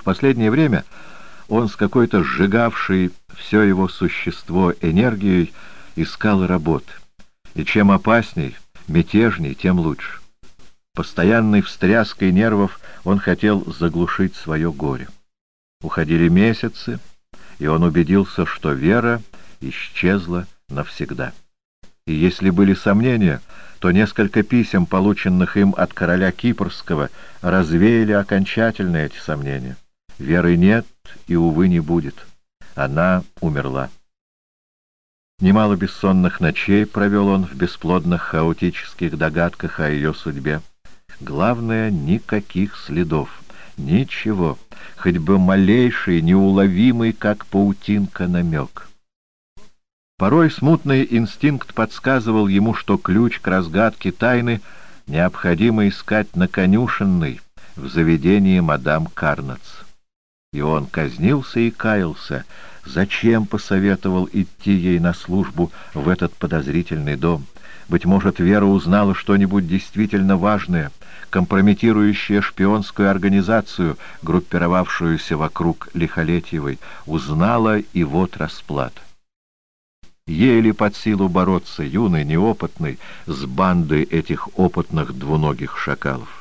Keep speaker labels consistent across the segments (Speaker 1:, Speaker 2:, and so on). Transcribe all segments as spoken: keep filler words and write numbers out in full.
Speaker 1: последнее время он с какой-то сжигавшей все его существо энергией искал работы. И чем опасней, мятежней, тем лучше. Постоянной встряской нервов он хотел заглушить свое горе. Уходили месяцы, и он убедился, что вера исчезла навсегда. И если были сомнения, то несколько писем, полученных им от короля Кипрского, развеяли окончательно эти сомнения. Веры нет и, увы, не будет. Она умерла. Немало бессонных ночей провел он в бесплодных хаотических догадках о ее судьбе. Главное — никаких следов, ничего, хоть бы малейший, неуловимый, как паутинка, намек. Порой смутный инстинкт подсказывал ему, что ключ к разгадке тайны необходимо искать на конюшенной в заведении мадам Карнац. И он казнился и каялся, зачем посоветовал идти ей на службу в этот подозрительный дом. Быть может, Вера узнала что-нибудь действительно важное, компрометирующее шпионскую организацию, группировавшуюся вокруг Лихолетьевой, узнала, и вот расплата. Ей ли под силу бороться, юной, неопытной, с бандой этих опытных двуногих шакалов?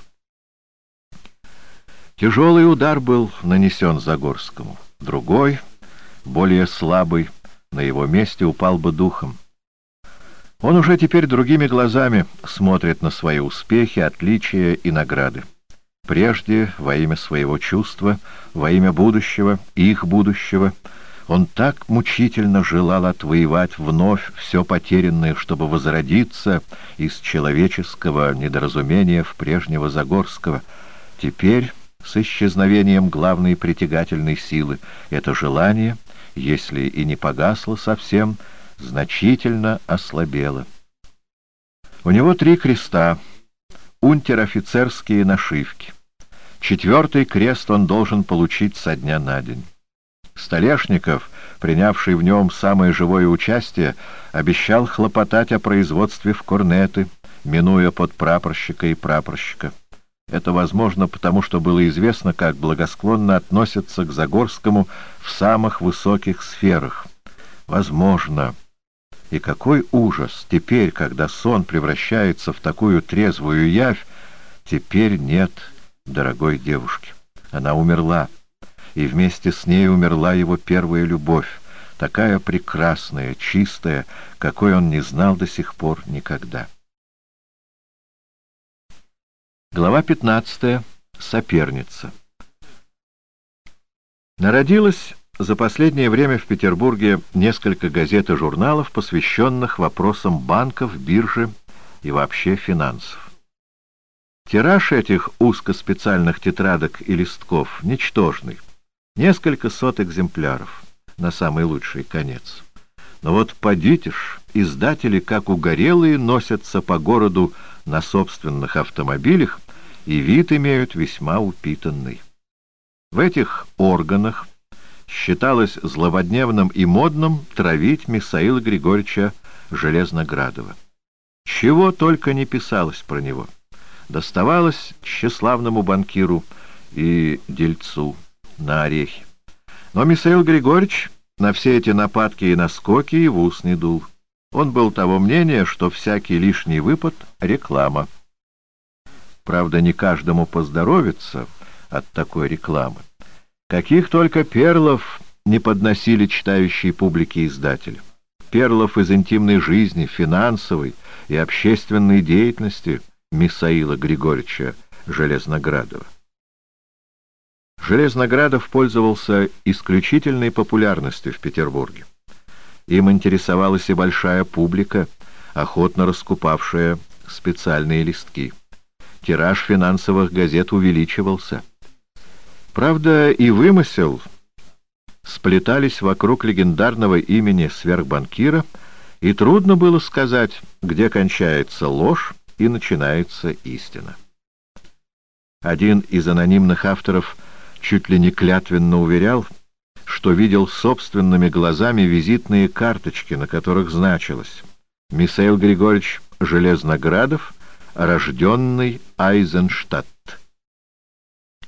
Speaker 1: Тяжелый удар был нанесен Загорскому. Другой, более слабый, на его месте упал бы духом. Он уже теперь другими глазами смотрит на свои успехи, отличия и награды. Прежде, во имя своего чувства, во имя будущего, их будущего, он так мучительно желал отвоевать вновь все потерянное, чтобы возродиться из человеческого недоразумения в прежнего Загорского. Теперь, с исчезновением главной притягательной силы, это желание, если и не погасло совсем, значительно ослабело. У него три креста, унтер-офицерские нашивки. Четвертый крест он должен получить со дня на день. Столешников, принявший в нем самое живое участие, обещал хлопотать о производстве в корнеты, минуя подпрапорщика и прапорщика. Это возможно потому, что было известно, как благосклонно относятся к Загорскому в самых высоких сферах. Возможно. И какой ужас теперь, когда сон превращается в такую трезвую явь, теперь нет дорогой девушки. Она умерла, и вместе с ней умерла его первая любовь, такая прекрасная, чистая, какой он не знал до сих пор никогда. Глава пятнадцатая. Соперница. Народилось за последнее время в Петербурге несколько газет и журналов, посвященных вопросам банков, биржи и вообще финансов. Тираж этих узкоспециальных тетрадок и листков ничтожный, несколько сот экземпляров, на самый лучший конец. Но вот подите ж, издатели, как угорелые, носятся по городу на собственных автомобилях и вид имеют весьма упитанный. В этих органах считалось злободневным и модным травить Михаила Григорьевича Железноградова. Чего только не писалось про него. Доставалось тщеславному банкиру и дельцу на орехи. Но Михаил Григорьевич на все эти нападки и наскоки и в ус не дул. Он был того мнения, что всякий лишний выпад — реклама. Правда, не каждому поздоровится от такой рекламы. Каких только перлов не подносили читающей публике издатели. Перлов из интимной жизни, финансовой и общественной деятельности Михаила Григорьевича Железноградова. Железноградов пользовался исключительной популярностью в Петербурге. Им интересовалась и большая публика, охотно раскупавшая специальные листки. Тираж финансовых газет увеличивался. Правда, и вымысел сплетались вокруг легендарного имени сверхбанкира, и трудно было сказать, где кончается ложь и начинается истина. Один из анонимных авторов чуть ли не клятвенно уверял, что видел собственными глазами визитные карточки, на которых значилось: Михаил Григорьевич Железноградов, рожденный Айзенштадт.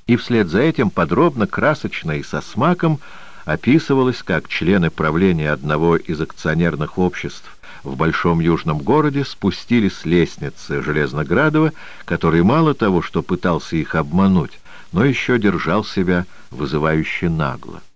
Speaker 1: И вслед за этим подробно, красочно и со смаком описывалось, как члены правления одного из акционерных обществ в большом южном городе спустились с лестницы Железноградова, который мало того, что пытался их обмануть, но еще держал себя вызывающе нагло.